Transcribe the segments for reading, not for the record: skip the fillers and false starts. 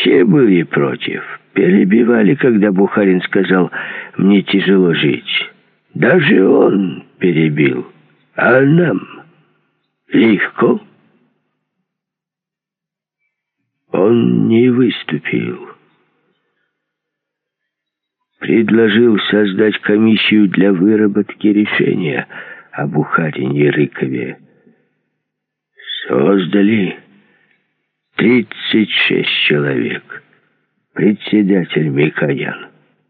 Все были против. Перебивали, когда Бухарин сказал: «Мне тяжело жить». Даже он перебил. А нам легко. Он не выступил. Предложил создать комиссию для выработки решения о Бухарине и Рыкове. Создали 36 человек. Председатель Микоян.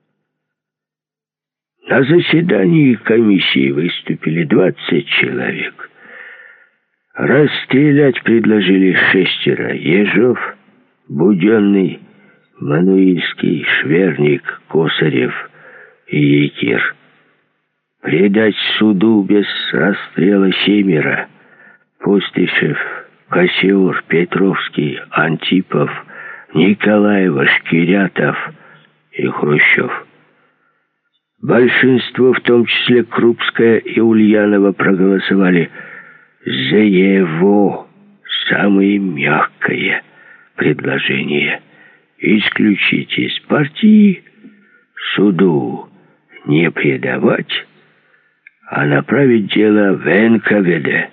На заседании комиссии выступили 20 человек. Расстрелять предложили 6: Ежов, Буденный, Мануильский, Шверник, Косарев и Якир. Предать суду без расстрела 7: Пустышев, Кассиур, Петровский, Антипов, Николаева, Шкирятов и Хрущев. Большинство, в том числе Крупская и Ульянова, проголосовали за его самое мягкое предложение: исключить из партии, суду не предавать, а направить дело в НКВД.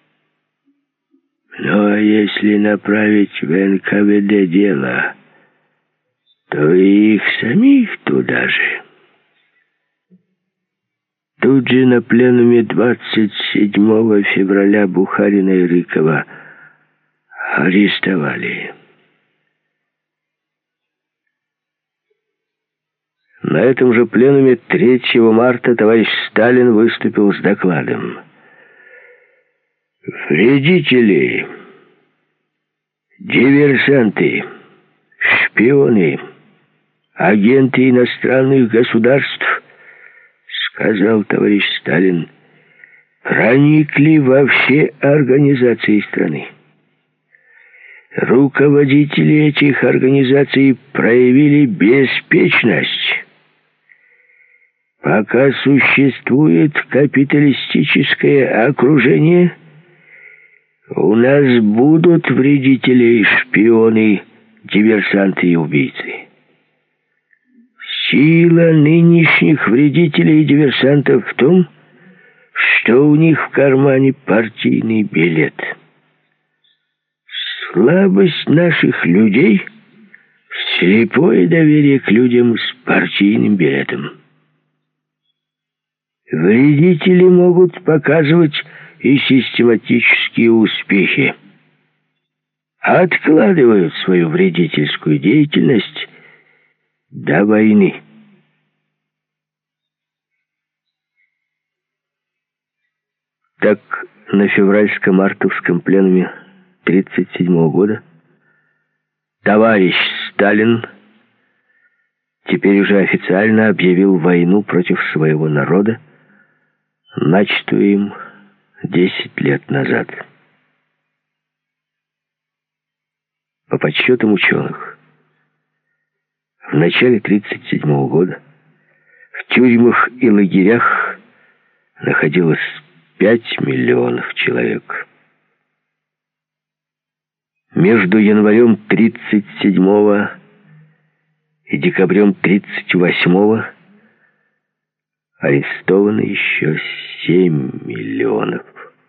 Ну, а если направить в НКВД дело, то и их самих туда же. Тут же на пленуме 27 февраля Бухарина и Рыкова арестовали. На этом же пленуме 3 марта товарищ Сталин выступил с докладом. Вредители, диверсанты, шпионы, агенты иностранных государств, сказал товарищ Сталин, проникли во все организации страны. Руководители этих организаций проявили беспечность. Пока существует капиталистическое окружение, у нас будут вредители, шпионы, диверсанты и убийцы. Сила нынешних вредителей и диверсантов в том, что у них в кармане партийный билет. Слабость наших людей — слепое доверие к людям с партийным билетом. Вредители могут показывать и систематические успехи. Откладывают свою вредительскую деятельность до войны. Так, на февральско-мартовском пленуме 1937 года товарищ Сталин теперь уже официально объявил войну против своего народа, начатую им 10 лет назад. По подсчетам ученых, в начале 1937 года в тюрьмах и лагерях находилось 5 миллионов человек. Между январем 1937 и декабрем 1938 арестовано еще 7 миллионов.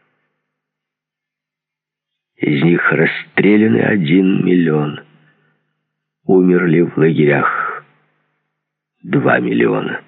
Из них расстреляны 1 миллион. Умерли в лагерях 2 миллиона.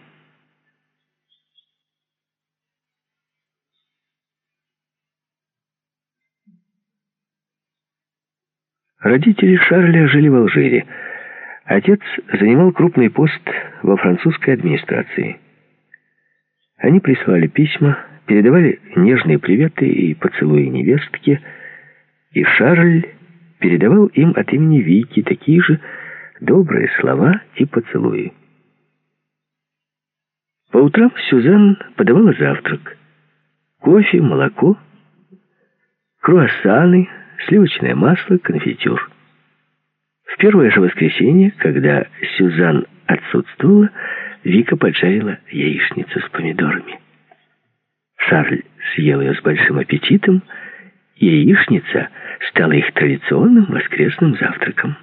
Родители Шарля жили в Алжире. Отец занимал крупный пост во французской администрации. Они присылали письма, передавали нежные приветы и поцелуи невестке, и Шарль передавал им от имени Вики такие же добрые слова и поцелуи. По утрам Сюзанн подавала завтрак: кофе, молоко, круассаны, сливочное масло, конфитюр. В первое же воскресенье, когда Сюзанн отсутствовала, Вика поджарила яичницу с помидорами. Шарль съел ее с большим аппетитом, и яичница стала их традиционным воскресным завтраком.